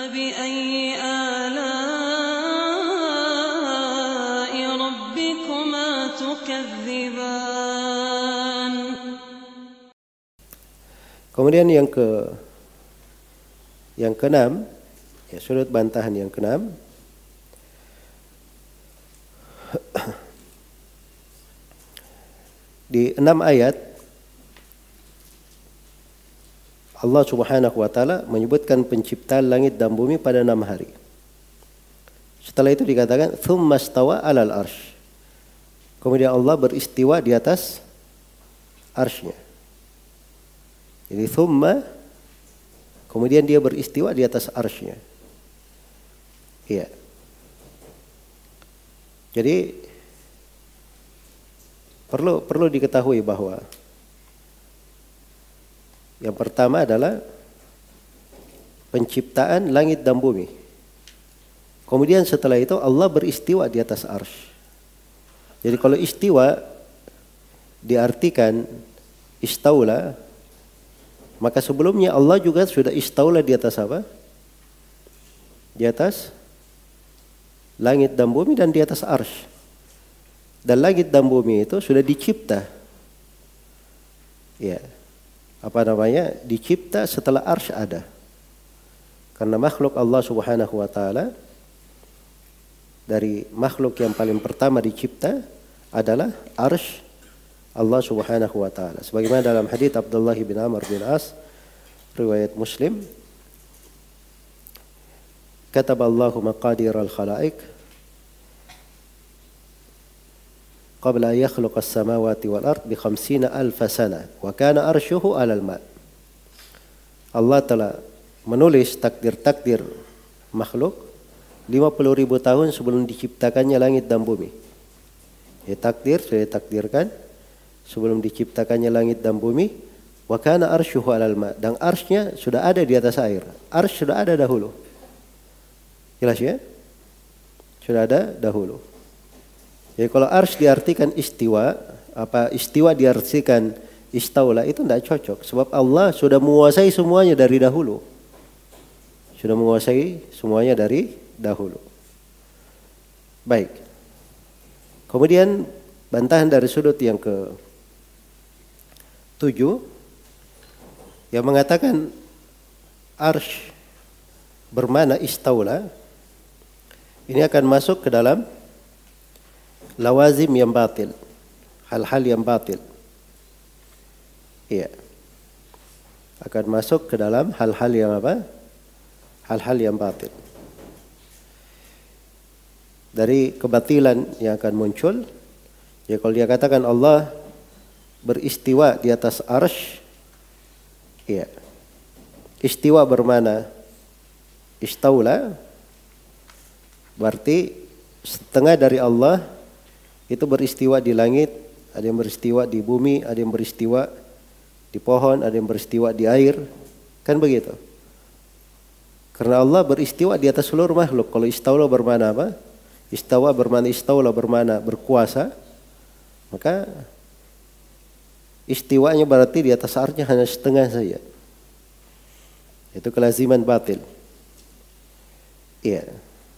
فبأي آلاء ربكما تكذبان. Kemudian yang keenam, ya, sudut bantahan yang keenam, di 6 ayat Allah Subhanahu wa taala menyebutkan penciptaan langit dan bumi pada 6 hari. Setelah itu dikatakan tsumma stawa 'alal arsy. Kemudian Allah beristiwa di atas arsy-Nya. Jadi tsumma, kemudian dia beristiwa di atas arsy-Nya. Iya. Jadi perlu diketahui bahwa yang pertama adalah penciptaan langit dan bumi. Kemudian setelah itu Allah beristiwa di atas arsy. Jadi kalau istiwa diartikan istaula, maka sebelumnya Allah juga sudah istaula di atas apa? Di atas langit dan bumi dan di atas arsy. Dan langit dan bumi itu sudah dicipta. Ya. Dicipta setelah arsy ada. Karena makhluk Allah Subhanahu wa taala, dari makhluk yang paling pertama dicipta adalah arsy Allah Subhanahu wa taala. Sebagaimana dalam hadits Abdullah bin Amr bin As riwayat Muslim, kataballahu maqadir al-khalaiq qabla yakhluq as-samawati wal ard bi 50,000 sana wa kana arshuhu 'alal ma'. Allah telah menulis takdir-takdir makhluk 50.000 tahun sebelum diciptakannya langit dan bumi. Ya, takdir sudah ditakdirkan sebelum diciptakannya langit dan bumi. Wa kana arshuhu 'alal ma', dan arsy-Nya sudah ada di atas air. Arsy sudah ada dahulu. Jelas ya? Sudah ada dahulu. Jadi kalau arsy diartikan istiwa, istiwa diartikan istaula, itu tidak cocok. Sebab Allah sudah menguasai semuanya dari dahulu. Sudah menguasai semuanya dari dahulu. Baik. Kemudian bantahan dari sudut yang ke-7 yang mengatakan arsy bermakna istaula, ini akan masuk ke dalam lawazim yang batil, hal-hal yang batil. Iya. Akan masuk ke dalam hal-hal yang apa? Hal-hal yang batil. Dari kebatilan yang akan muncul, ya kalau dia katakan Allah beristiwa di atas arsy, iya. Istiwa bermana istaula, berarti setengah dari Allah itu beristiwa di langit, ada yang beristiwa di bumi, ada yang beristiwa di pohon, ada yang beristiwa di air, kan begitu. Karena Allah beristiwa di atas seluruh makhluk. Kalau istaula bermana apa? Istawa bermana istaula bermana berkuasa, maka istiwanya berarti di atas arsy hanya setengah saja. Itu kelaziman batil. Iya.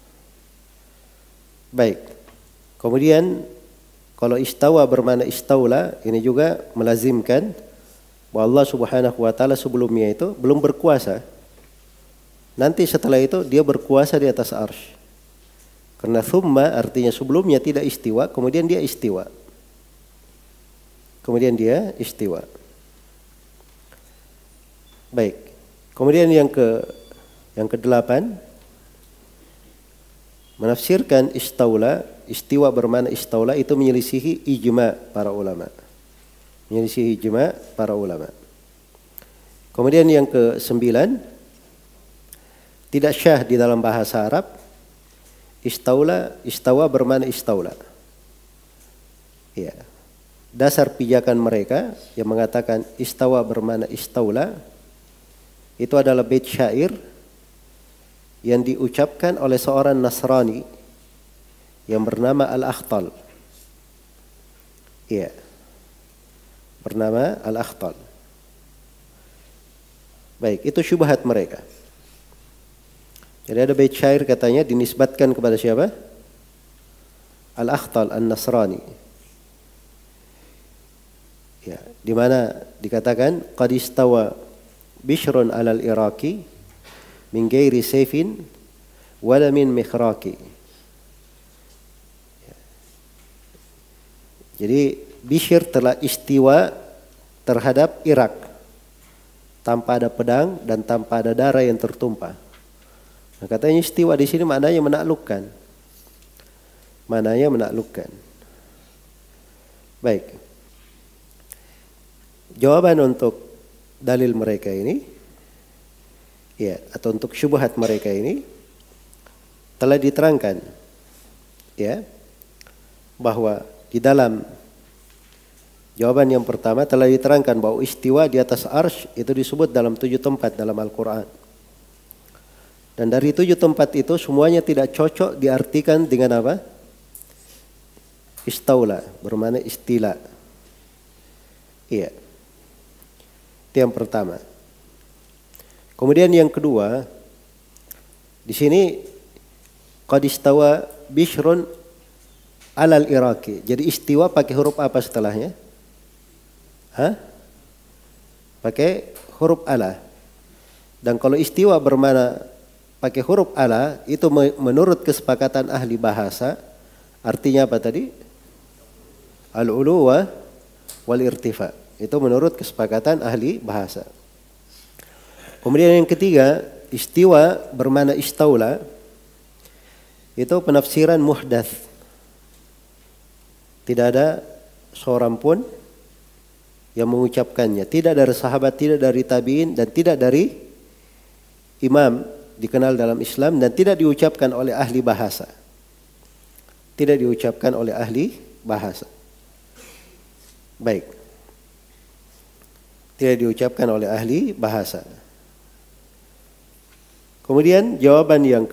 Baik. Kemudian kalau istawa bermakna istaula, ini juga melazimkan bahwa Allah Subhanahu wa taala sebelumnya itu belum berkuasa. Nanti setelah itu dia berkuasa di atas arsy. Karena thumma artinya sebelumnya tidak istiwa, kemudian dia istiwa. Kemudian dia istiwa. Baik. Kemudian yang ke-8 menafsirkan istaula, istiwa bermakna istaula, itu menyelisihi ijma para ulama. Menyelisihi ijma para ulama. Kemudian yang ke-9, tidak syah di dalam bahasa Arab istawa bermakna istaula. Ya. Dasar pijakan mereka yang mengatakan istawa bermakna istaula itu adalah bait syair yang diucapkan oleh seorang Nasrani yang bernama Al-Akhtal. Iya. Bernama Al-Akhtal. Baik, itu syubhat mereka. Jadi ada bait syair katanya dinisbatkan kepada siapa? Al-Akhtal An-Nasrani. Ya, di mana dikatakan qad istawa Bishrun 'alal Iraqi min ghairi sayfin wala min mikhraqi. Ya. Jadi Bishr telah istiwa terhadap Irak tanpa ada pedang dan tanpa ada darah yang tertumpah. Nah, katanya istiwa di sini maknanya menaklukkan. Maknanya menaklukkan. Baik. Jawaban untuk dalil mereka ini, ya, atau untuk syubhat mereka ini telah diterangkan, ya, bahwa di dalam jawaban yang pertama telah diterangkan bahwa istiwa di atas arsy itu disebut dalam 7 tempat dalam Al-Quran. Dan dari 7 tempat itu semuanya tidak cocok diartikan dengan apa? Istaula, bermakna istila. Iya. Itu yang pertama. Kemudian yang kedua, di sini qad istawa Bishrun 'alal Iraqi. Jadi istiwa pakai huruf apa setelahnya? Pakai huruf ala. Dan kalau istiwa bermakna pakai huruf ala, itu menurut kesepakatan ahli bahasa artinya apa tadi? Al-ulu wal irtifa. Itu menurut kesepakatan ahli bahasa. Kemudian yang ketiga, istiwa bermakna istaula. Itu penafsiran muhdats. Tidak ada seorang pun yang mengucapkannya. Tidak dari sahabat, tidak dari tabi'in, dan tidak dari imam dikenal dalam Islam, dan tidak diucapkan oleh ahli bahasa. Tidak diucapkan oleh ahli bahasa. Baik. Tidak diucapkan oleh ahli bahasa. Kemudian jawaban yang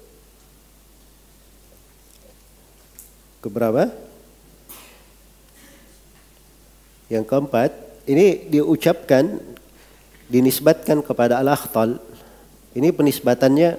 keberapa? Yang keempat, ini diucapkan, dinisbatkan kepada Al-Akhtal. Ini penisbatannya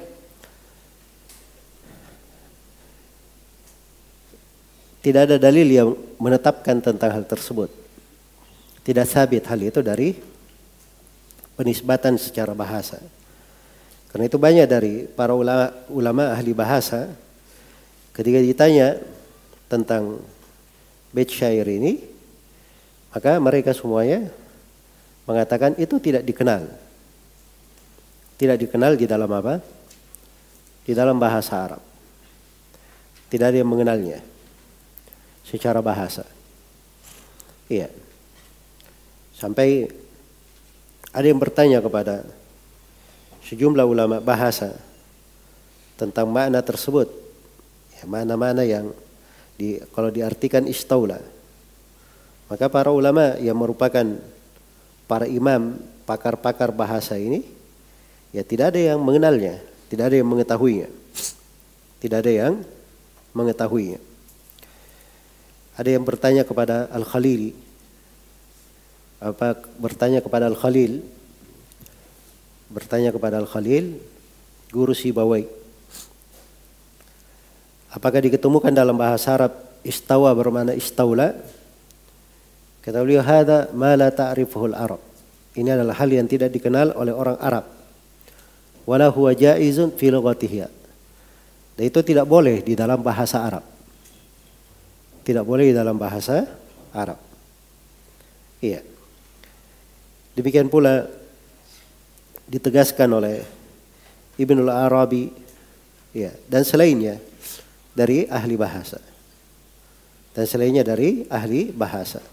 tidak ada dalil yang menetapkan tentang hal tersebut. Tidak sabit hal itu dari penisbatan secara bahasa. Karena itu banyak dari para ulama ahli bahasa ketika ditanya tentang bait syair ini, maka mereka semuanya mengatakan itu tidak dikenal. Tidak dikenal di dalam apa? Di dalam bahasa Arab. Tidak ada yang mengenalnya secara bahasa. Iya. Sampai ada yang bertanya kepada sejumlah ulama bahasa tentang makna tersebut. Ya, mana-mana yang kalau diartikan istaula. Maka para ulama yang merupakan para imam, pakar-pakar bahasa ini, ya tidak ada yang mengenalnya, tidak ada yang mengetahuinya. Tidak ada yang mengetahuinya. Ada yang bertanya kepada Al-Khalili, bertanya kepada Al-Khalil, guru Sibawai. Apakah diketemukan dalam bahasa Arab istawa bermakna istaula? Kata beliau, hadza ma la ta'rifuhul Arab. Ini adalah hal yang tidak dikenal oleh orang Arab. Wala huwa jaizun fi lughatihi. Dan itu tidak boleh di dalam bahasa Arab. Tidak boleh di dalam bahasa Arab. Iya. Demikian pula ditegaskan oleh Ibnul Arabi, ya, dan selainnya dari ahli bahasa. Dan selainnya dari ahli bahasa.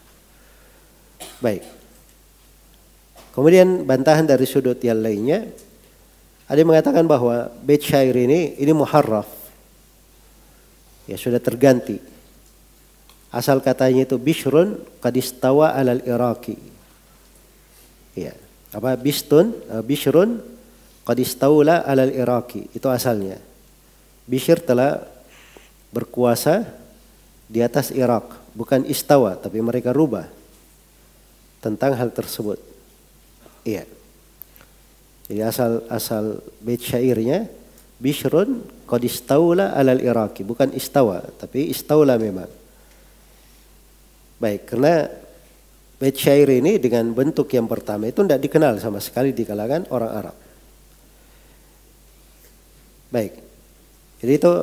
Baik. Kemudian bantahan dari sudut yang lainnya, ada yang mengatakan bahwa bait syair ini muharraf. Ya, sudah terganti. Asal katanya itu Bishrun qad istawa 'alal Iraqi. Ya, apa Bishrun qad istaula 'alal Iraqi, itu asalnya. Bishr telah berkuasa di atas Irak, bukan istawa, tapi mereka rubah tentang hal tersebut. Iya. Jadi asal bait syairnya Bishrun qad istawla alal Iraqi, bukan istawa, tapi istawla memang. Baik, karena bait syair ini dengan bentuk yang pertama itu tidak dikenal sama sekali di kalangan orang Arab. Baik, jadi itu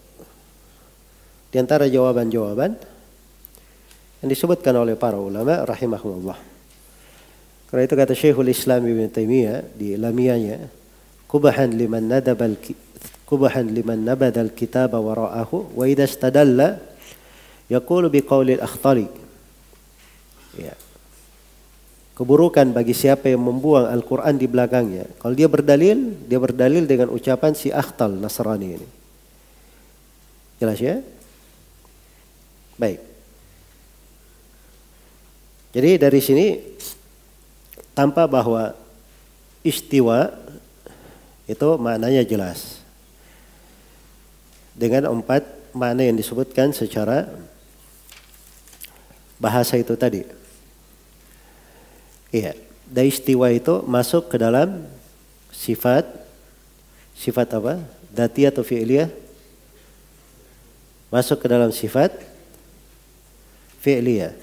di antara jawaban-jawaban yang disebutkan oleh para ulama rahimahumullah. Karena itu kata Syekhul Islam Ibn Taimiyah di lamiyahnya, kubahan liman nabadal kitaba wara'ahu wa idza istadalla yaqulu biqaulil akhtari. Ya. Keburukan bagi siapa yang membuang Al-Quran di belakangnya. Kalau dia berdalil dengan ucapan si Akhtal Nasrani ini. Jelas ya? Baik. Jadi dari sini tampak bahwa istiwa itu maknanya jelas. Dengan 4 makna yang disebutkan secara bahasa itu tadi. Iya, dan istiwa itu masuk ke dalam sifat apa? Dzatiyah atau fi'liyah? Masuk ke dalam sifat fi'liyah.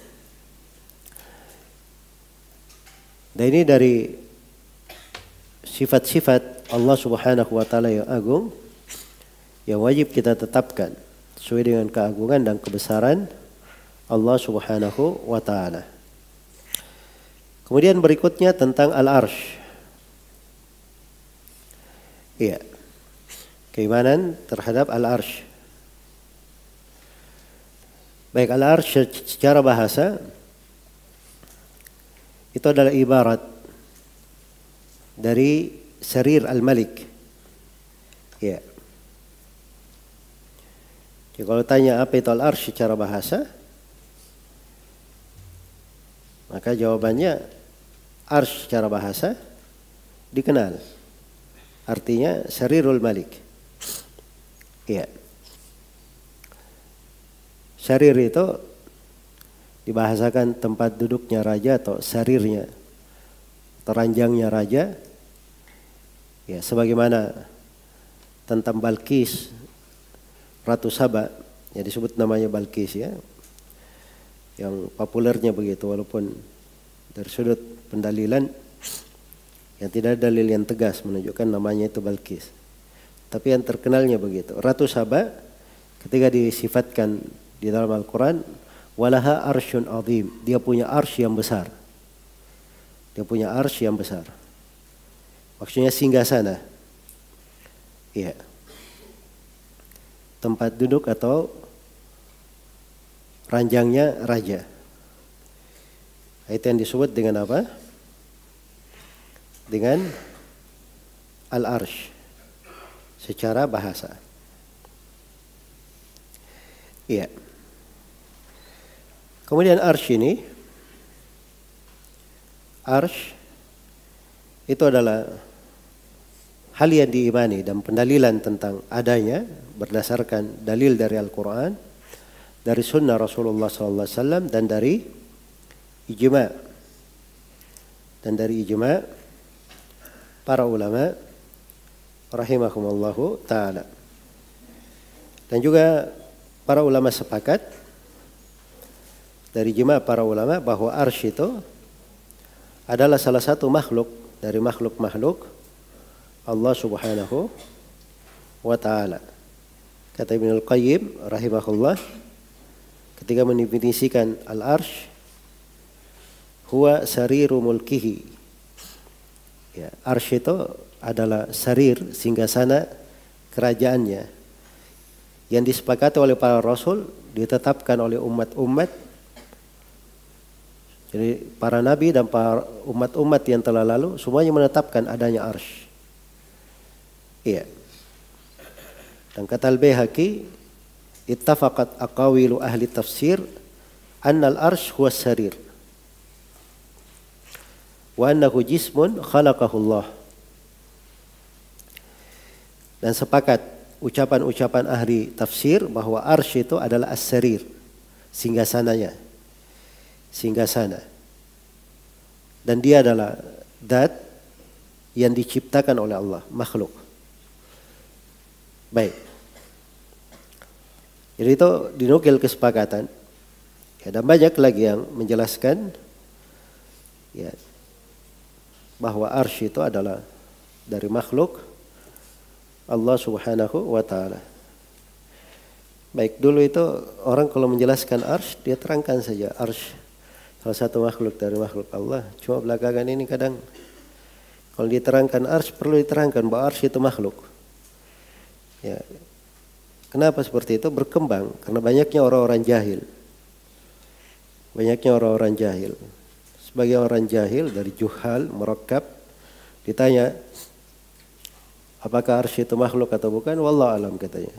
Dan ini dari sifat-sifat Allah Subhanahu wa taala yang agung yang wajib kita tetapkan sesuai dengan keagungan dan kebesaran Allah Subhanahu wa taala. Kemudian berikutnya tentang al-arsh. Iya. Keimanan terhadap al-arsh. Baik, al-arsh secara bahasa itu adalah ibarat dari sarir al-malik. Iya. Jadi kalau tanya apa itu al-arsh secara bahasa, maka jawabannya arsh secara bahasa dikenal. Artinya sarirul malik. Iya. Sarir itu dibahasakan tempat duduknya raja atau sarirnya, teranjangnya raja. Ya, sebagaimana tentang Balqis, Ratu Saba, yang disebut namanya Balqis ya. Yang populernya begitu, walaupun dari sudut pendalilan yang tidak ada dalil yang tegas menunjukkan namanya itu Balqis. Tapi yang terkenalnya begitu. Ratu Saba ketika disifatkan di dalam Al-Quran, walaha arsyun azim, dia punya arsy yang besar. Dia punya arsy yang besar. Maksudnya singgasana. Iya. Tempat duduk atau ranjangnya raja. Itu yang disebut dengan apa? Dengan al-arsh secara bahasa. Iya. Kemudian arsh ini, arsh itu adalah hal yang diimani dan pendalilan tentang adanya berdasarkan dalil dari Al-Quran, dari sunnah Rasulullah SAW dan dari ijma'. Dan dari ijma' para ulama rahimahumullahu ta'ala. Dan juga para ulama sepakat dari ijma' para ulama bahwa arsy itu adalah salah satu makhluk dari makhluk-makhluk Allah Subhanahu wa ta'ala. Kata Ibnul Qayyim rahimahullah ketika mendefinisikan al-arsh, huwa sariru mulkihi. Ya, arsy itu adalah sarir, singgasana kerajaannya yang disepakati oleh para rasul, ditetapkan oleh umat-umat. Jadi para nabi dan para umat-umat yang telah lalu semuanya menetapkan adanya arsy. Iya. Dan kata Al-Baihaqi, ittafaqat aqawilu ahli tafsir annal arsh huwa sarir wa annahu jismun khalaqahu Allah. Dan sepakat ucapan-ucapan ahli tafsir bahwa arsy itu adalah as-sarir, singgasananya, singgasana. Dan dia adalah zat yang diciptakan oleh Allah, makhluk. Baik. Jadi itu dinukil kesepakatan. Ya, dan banyak lagi yang menjelaskan ya, bahwa arsy itu adalah dari makhluk Allah Subhanahu wa taala. Baik, dulu itu orang kalau menjelaskan arsy dia terangkan saja arsy salah satu makhluk dari makhluk Allah. Cuma belakangan ini kadang kalau diterangkan arsy perlu diterangkan bahwa arsy itu makhluk. Ya. Kenapa seperti itu? Berkembang karena banyaknya orang-orang jahil. Banyaknya orang-orang jahil. Sebagai orang jahil dari juhal, murakkab, ditanya apakah arsy itu makhluk atau bukan? Wallahu alam katanya.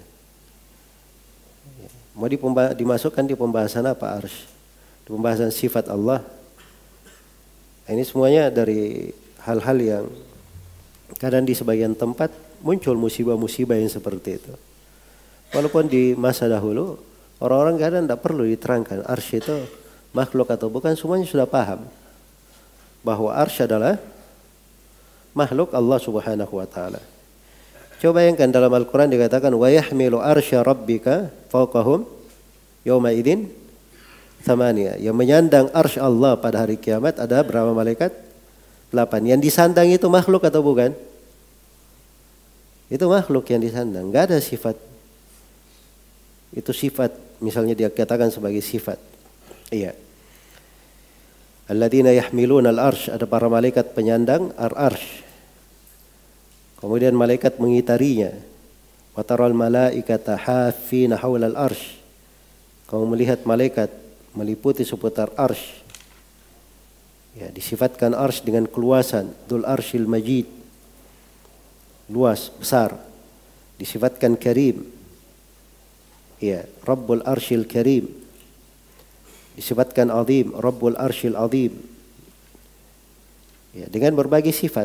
Mau dimasukkan di pembahasan apa arsy? Di pembahasan sifat Allah. Ini semuanya dari hal-hal yang kadang di sebagian tempat muncul musibah-musibah yang seperti itu. Walaupun di masa dahulu orang-orang kadang tidak perlu diterangkan arsy itu makhluk atau bukan, semuanya sudah paham bahwa arsy adalah makhluk Allah Subhanahu wa taala. Coba bayangkan dalam Al-Qur'an dikatakan wa yahmilu arsya rabbika fawqahum yauma idzin thamaniya. Yang menyandang arsy Allah pada hari kiamat ada berapa malaikat? 8. Yang disandang itu makhluk atau bukan? Itu makhluk yang disandang, enggak ada sifat. Itu sifat, misalnya dia katakan sebagai sifat. Iya. Alladzina yahmiluna al-arsy, ada para malaikat penyandang ar-arsy. Kemudian malaikat mengitarinya. Wa taral malaikata hafina haula al-arsy. Kamu melihat malaikat meliputi seputar arsy. Ya, disifatkan arsy dengan keluasan, dzul arsyil majid. Luas, besar. Disifatkan karim. Ya, Rabbul arsyil karim. Disifatkan azim, Rabbul arsyil azim. Ya, dengan berbagai sifat.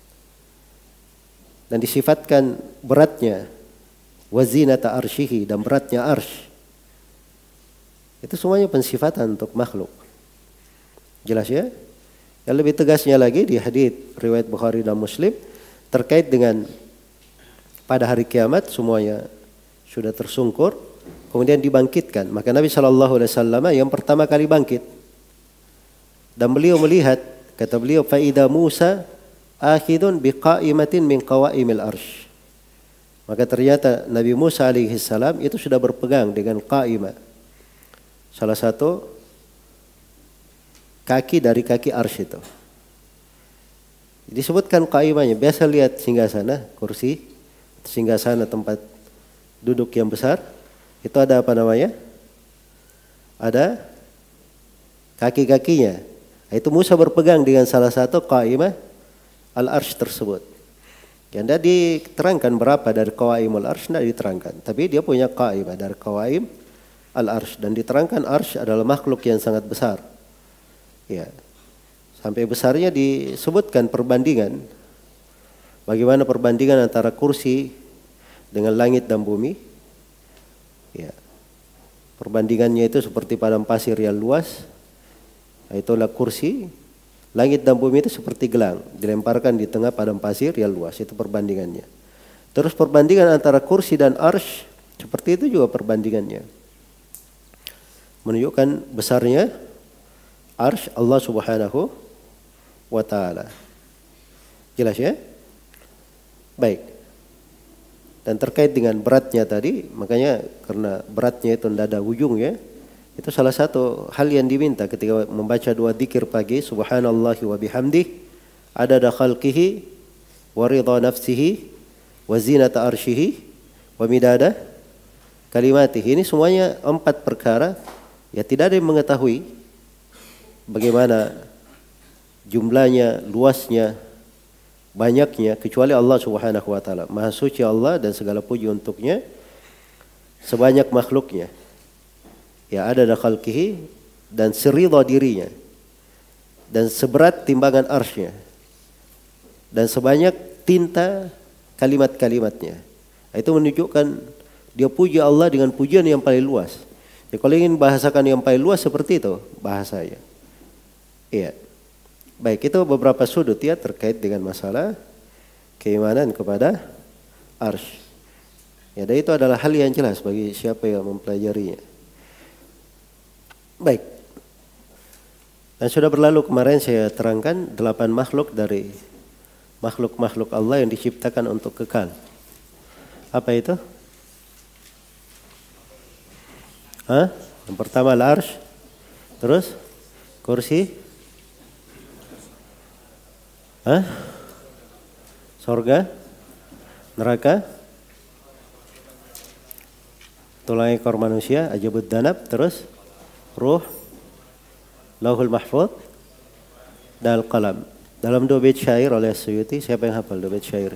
Dan disifatkan beratnya, wazinata arsyihi, dan beratnya arsy. Itu semuanya pensifatan untuk makhluk. Jelas ya? Yang lebih tegasnya lagi di hadits riwayat Bukhari dan Muslim terkait dengan pada hari kiamat semuanya sudah tersungkur, kemudian dibangkitkan. Maka Nabi SAW yang pertama kali bangkit. Dan beliau melihat, kata beliau, faida Musa akhidun biqaimatin min qawaimil arsy. Maka ternyata Nabi Musa alaihissalam itu sudah berpegang dengan qaimah. Salah satu kaki dari kaki arsy itu. Disebutkan qaimahnya, biasa lihat singgasana, kursi, singgasana tempat duduk yang besar. Itu ada apa namanya? Ada kaki-kakinya. Itu Musa berpegang dengan salah satu qaimah al-arsy tersebut. Yang tidak diterangkan berapa dari qawaimul arsy, tidak diterangkan. Tapi dia punya qaimah dari qawaim al-arsy. Dan diterangkan arsy adalah makhluk yang sangat besar. Ya. Sampai besarnya disebutkan perbandingan. Bagaimana perbandingan antara kursi dengan langit dan bumi. Ya. Perbandingannya itu seperti padang pasir yang luas. Itulah kursi. Langit dan bumi itu seperti gelang, dilemparkan di tengah padang pasir yang luas. Itu perbandingannya. Terus perbandingan antara kursi dan arsy, seperti itu juga perbandingannya. Menunjukkan besarnya arsy Allah Subhanahu wa ta'ala. Jelas ya? Baik. Dan terkait dengan beratnya tadi, makanya karena beratnya itu tidak ada ujungnya, itu salah satu hal yang diminta ketika membaca dua dzikir pagi, subhanallahi wa bihamdih, adada khalqihi, wa ridha nafsihi, wa zinata arsyihi, wa midada kalimatihi. Ini semuanya 4 perkara, ya tidak ada yang mengetahui bagaimana jumlahnya, luasnya, banyaknya, kecuali Allah Subhanahu wa ta'ala. Maha suci Allah dan segala puji untuknya sebanyak makhluknya. Ya, ada khalqihi, dan seridha dirinya, dan seberat timbangan arsy-nya, dan sebanyak tinta kalimat-kalimatnya. Itu menunjukkan dia puji Allah dengan pujian yang paling luas. Ya, kalau ingin bahasakan yang paling luas seperti itu bahasanya. Iya. Baik, itu beberapa sudut ya terkait dengan masalah keimanan kepada arsy. Ya, dan itu adalah hal yang jelas bagi siapa yang mempelajarinya. Baik. Dan sudah berlalu kemarin saya terangkan 8 makhluk dari makhluk-makhluk Allah yang diciptakan untuk kekal. Apa itu? Yang pertama al-arsh, terus kursi, sorga, neraka, tulang ekor manusia, ajabud danab, terus ruh, lauhul mahfuz, dan al-qalam. Dalam 2 bait syair oleh Suyuti, siapa yang hafal 2 bait syair?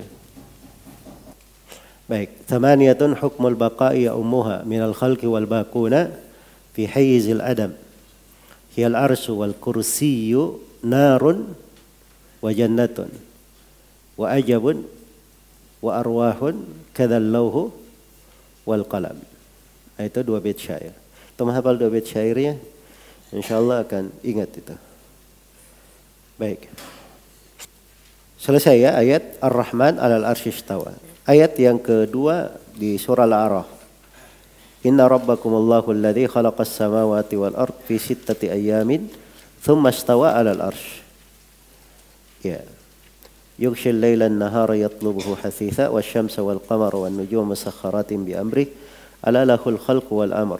Baik, thamaniyatun hukmul baqa'i ummuha minal khalqi wal baquna fi hayyizil adam. Hiyal arsyu wal kursiyyu narun wa jannatun wa ajabun wa arwahun kadzal lauhu wal qalam. Itu 2 bait syair. Itu menghafal 2 bait syairnya, insyaallah akan ingat itu. Baik. Selesai ya ayat Ar-Rahman 'alal arsy istawa. Ayat yang kedua di surah Al-A'raf. Inna rabbakumullahu alladzi khalaqas samawati wal ard fi 6 ayyamin thumma istawa 'alal arsy. Ya. Yughshil laila an-nahara yatlubuhu hasitha wasyamsa wal qamara wan nujuma musakhkharatin bi amrih ala lahul khalqu wal amr.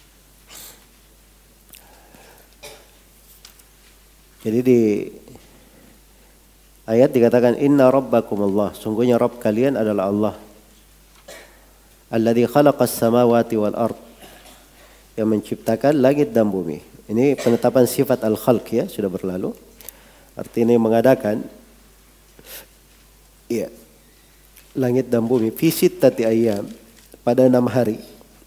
Jadi di ayat dikatakan inna rabbakumullah, sungguhnya Rabb kalian adalah Allah. Alladzi khalaqas samawati wal ard, yang menciptakan langit dan bumi. Ini penetapan sifat al-khalq ya, sudah berlalu. Artinya mengadakan ya langit dan bumi fi 6 ayyam, pada 6 hari.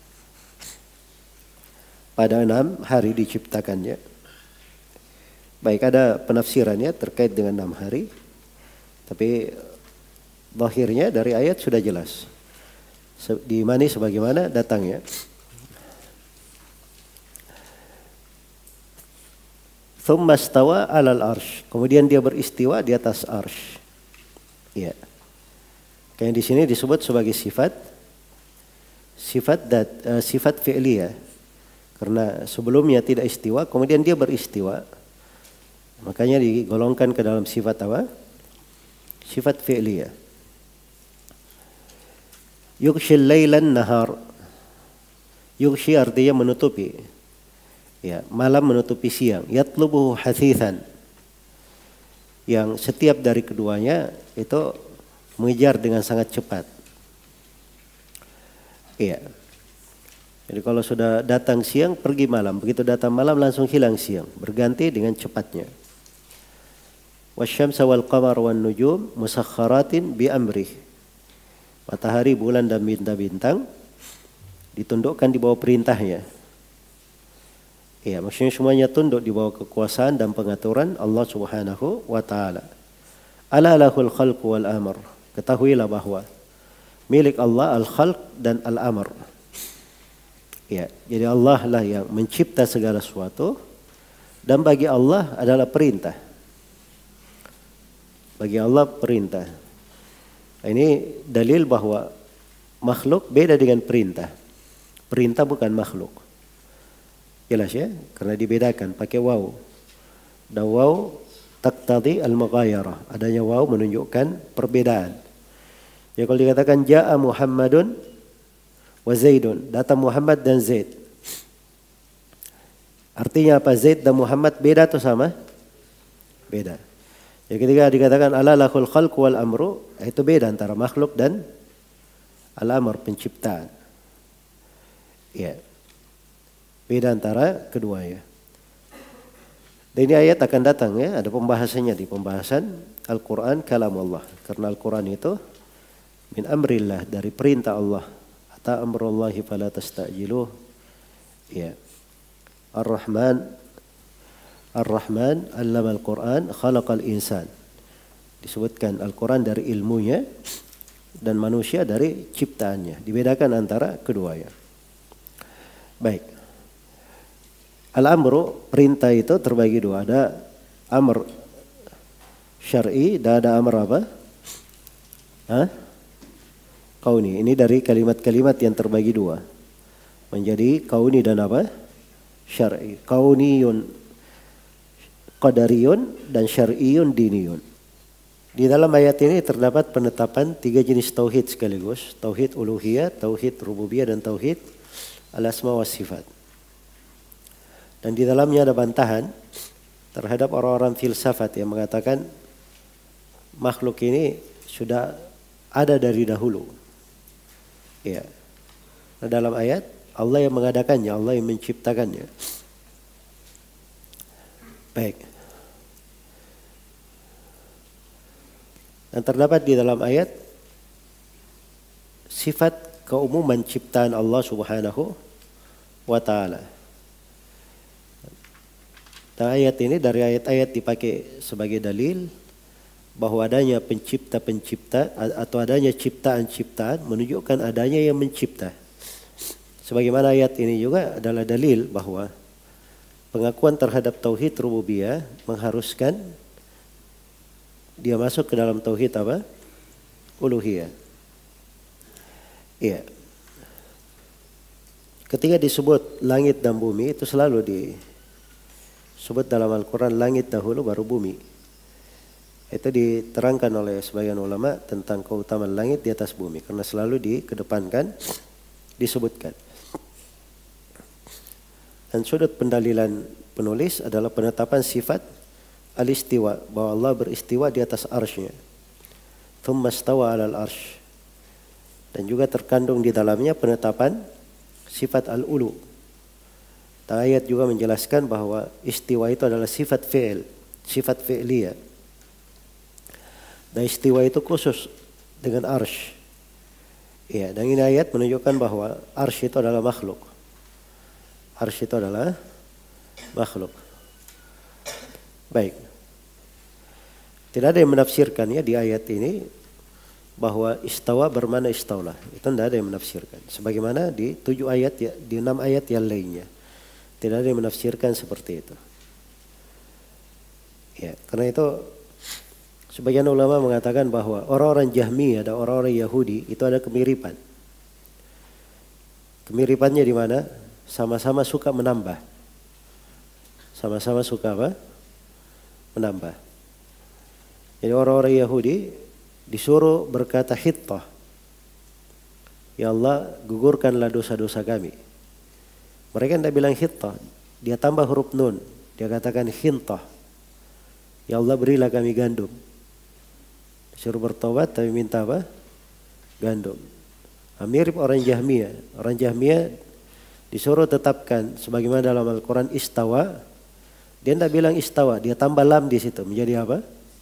Pada 6 hari diciptakannya. Baik, ada penafsirannya terkait dengan 6 hari. Tapi zahirnya dari ayat sudah jelas. Di mana sebagaimana datangnya. Tsumma stawa 'alal arsy. Kemudian dia beristiwa di atas arsy. Ya. Kayak di sini disebut sebagai sifat fi'liyah. Karena sebelumnya tidak istiwa, kemudian dia beristiwa. Makanya digolongkan ke dalam sifat apa? Sifat fi'liyah. Yughshil lailan nahar. Yughshi artinya menutupi. Ya, malam menutupi siang. Yatlubuhu hasithan. Yang setiap dari keduanya itu mengejar dengan sangat cepat. Iya. Jadi kalau sudah datang siang, pergi malam. Begitu datang malam langsung hilang siang. Berganti dengan cepatnya. Wasyamsa wal qamar wan nujum musakhkharatin bi amrih. Matahari, bulan dan bintang-bintang ditundukkan di bawah perintahnya. Ya, maksudnya semuanya tunduk di bawah kekuasaan dan pengaturan Allah Subhanahu wa taala. Ala lahul khalqu wal amr. Ketahuilah bahwa milik Allah al-khalq dan al-amr. Ya, jadi Allah lah yang mencipta segala sesuatu dan bagi Allah adalah perintah. Bagi Allah perintah. Ini dalil bahwa makhluk beda dengan perintah. Perintah bukan makhluk. Jelas ya? Karena dibedakan pakai waw. Dan waw taqtadi al-mughayarah. Adanya waw menunjukkan perbedaan. Ya, kalau dikatakan ja'a Muhammadun wa Zaidun, datang Muhammad dan Zaid. Artinya apa? Zaid dan Muhammad beda atau sama? Beda. Ya, ketika dikatakan ala lahul khalqu wal amru, itu beda antara makhluk dan al-amr, penciptaan. Ya. Beda antara keduanya. Dan ini ayat akan datang ya, ada pembahasannya di pembahasan Al-Quran kalam Allah. Karena Al-Quran itu min amrillah, dari perintah Allah. Ata amrullahi fala tastajiluh. Ya. Ar-Rahman allama al-Quran khalaqal insan. Disebutkan Al-Quran dari ilmunya dan manusia dari ciptaannya. Dibedakan antara keduanya. Baik. Al-amru, perintah itu terbagi dua. Ada amr syar'i dan ada amr apa? kauni. Ini dari kalimat-kalimat yang terbagi dua. Menjadi kauni dan apa? Syar'i. Kauniyun qadariyun dan syar'iyun diniyun. Di dalam ayat ini terdapat penetapan 3 jenis tauhid sekaligus. Tauhid uluhiyah, tauhid rububiyah, dan tauhid al-asma wa sifat. Dan di dalamnya ada bantahan terhadap orang-orang filsafat yang mengatakan makhluk ini sudah ada dari dahulu. Ya. Nah, dalam ayat Allah yang mengadakannya, Allah yang menciptakannya. Baik. Dan terdapat di dalam ayat sifat keumuman ciptaan Allah Subhanahu wa ta'ala. Dan ayat ini dari ayat-ayat dipakai sebagai dalil bahwa adanya pencipta-pencipta atau adanya ciptaan-ciptaan menunjukkan adanya yang mencipta. Sebagaimana ayat ini juga adalah dalil bahwa pengakuan terhadap tauhid rububiyah mengharuskan dia masuk ke dalam tauhid apa? Uluhiyah. Iya. Ketika disebut langit dan bumi itu selalu disebut dalam Al-Quran langit dahulu baru bumi. Itu diterangkan oleh sebagian ulama tentang keutamaan langit di atas bumi karena selalu dikedepankan, disebutkan. Dan sudut pendalilan penulis adalah penetapan sifat al-istiwa, bahwa Allah beristiwa di atas arsy-Nya. Tsumma stawa 'alal arsy. Dan juga terkandung di dalamnya penetapan sifat al-ulu. Dan ayat juga menjelaskan bahwa istiwa itu adalah sifat fi'il, sifat fi'liyah. Dan istiwa itu khusus dengan arsy. Ya, dan ini ayat menunjukkan bahwa arsy itu adalah makhluk. Arsy itu adalah makhluk. Baik. Tidak ada yang menafsirkan ya di ayat ini bahwa istawa bermakna istaulah. Itu tidak ada yang menafsirkan. Sebagaimana di 7 ayat ya, di 6 ayat yang lainnya. Tidak ada yang menafsirkan seperti itu. Ya, karena itu sebagian ulama mengatakan bahwa orang-orang Jahmiyah dan orang-orang Yahudi itu ada kemiripan. Kemiripannya di mana? Sama-sama suka menambah. Sama-sama suka apa? Menambah. Jadi orang-orang Yahudi disuruh berkata hittah. Ya Allah, gugurkanlah dosa-dosa kami. Mereka tidak bilang hittah, dia tambah huruf nun, dia katakan hintah. Ya Allah, berilah kami gandum. Disuruh bertobat tapi minta apa? Gandum. Mirip orang Jahmiyah. Orang Jahmiyah disuruh tetapkan sebagaimana dalam Al-Quran istawa. Dia tidak bilang istawa, dia tambah lam di situ. Menjadi apa?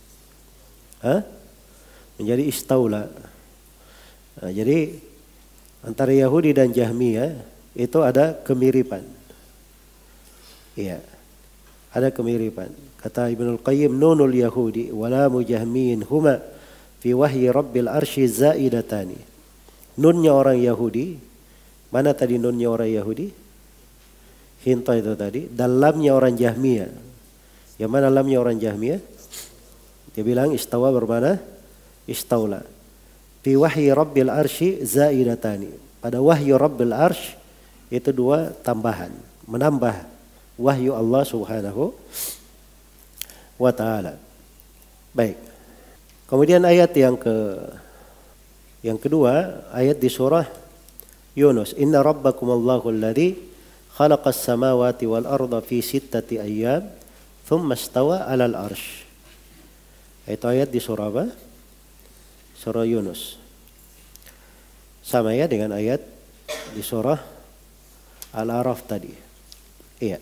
Menjadi istaula. Nah, jadi antara Yahudi dan Jahmiyah itu ada kemiripan. Iya. Ada kemiripan. Kata Ibnul Qayyim, nunul Yahudi walamu Jahmiyin huma fi wahyi Rabbil Arsy zaidatani. Nunnya orang Yahudi, mana tadi nunnya orang Yahudi? Hinta itu tadi. Dan lamnya orang Jahmiyah. Yang mana lamnya orang Jahmiyah? Dia bilang istawa bermana istaula. Fi wahyi Rabbil Arsy zaidatani. Pada wahyu Rabbil Arsy itu 2 tambahan, menambah wahyu Allah Subhanahu wa ta'ala. Baik. Kemudian ayat yang kedua, ayat di surah Yunus. Inna rabbakumullahu alladzi khalaqas samawati wal arda fi 6 ayyam thumma istawa 'alal arsy. Itu ayat di surah apa? Surah Yunus. Sama ya dengan ayat di surah Al-A'raf tadi. Iya.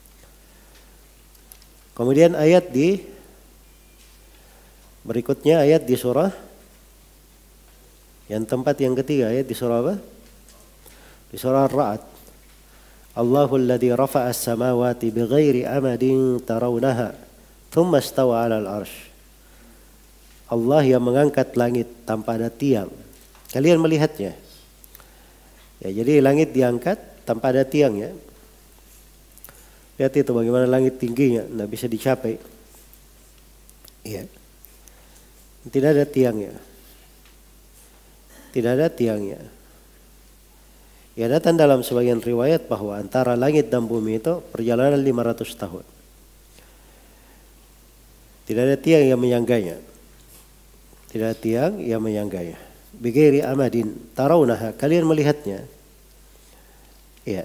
Kemudian ayat di berikutnya, ayat di surah yang tempat yang ketiga, ayat di surah apa? Di surah Ar-Ra'd. Allahul ladzi rafa'a as-samawati bighairi amadin tarawnaha thumma istawa 'alal arsy. Allah yang mengangkat langit tanpa ada tiang. Kalian melihatnya. Ya, jadi langit diangkat tanpa ada tiang ya. Lihat itu bagaimana langit tingginya, tidak bisa dicapai. Iya. Tidak ada tiangnya. Tidak ada tiangnya. Ya datang dalam sebagian riwayat bahwa antara langit dan bumi itu perjalanan 500 tahun. Tidak ada tiang yang menyangganya. Tidak ada tiang yang menyangganya. Bighairi amadin tarawunaha, kalian melihatnya. Ya.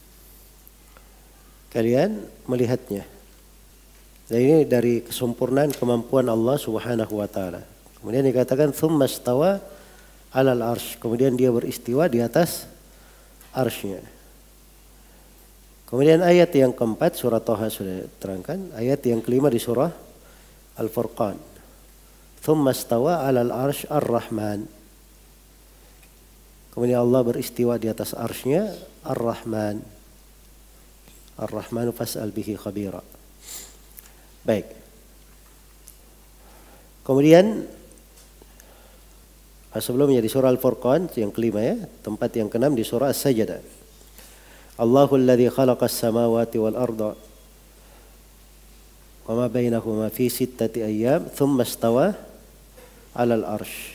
Kalian melihatnya. Dan ini dari kesempurnaan kemampuan Allah Subhanahu wa taala. Kemudian dikatakan tsumma stawa 'alal arsy. Kemudian dia beristiwa di atas arsy-Nya. Kemudian ayat yang keempat surah Thaha sudah terangkan, ayat yang kelima di surah Al-Furqan. Tsumma stawa 'alal arsy ar-Rahman. Kemudian Allah beristiwa di atas arsy-Nya Ar-Rahman. Ar-Rahmanu fas'al bihi khabira. Baik. Kemudian sebelumnya di surah Al-Furqan yang kelima ya, tempat yang keenam di surah As-Sajdah. Allahul ladzi khalaqas samawati wal arda wa ma bainahuma fi sittati ayyam tsumma istawa 'alal arsy.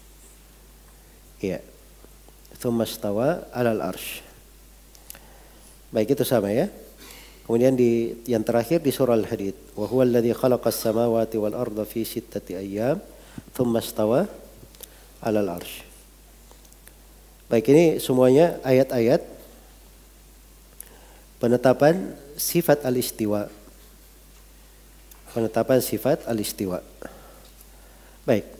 Ya. Tsumma istawa 'alal arsy. Baik, itu sama ya. Kemudian di yang terakhir di surah Al-Hadid, wa huwal ladzi khalaqas samawati wal arda fi sittati ayyam tsumma istawa 'alal arsy. Baik, ini semuanya ayat-ayat penetapan sifat al-istiwa. Penetapan sifat al-istiwa. Baik.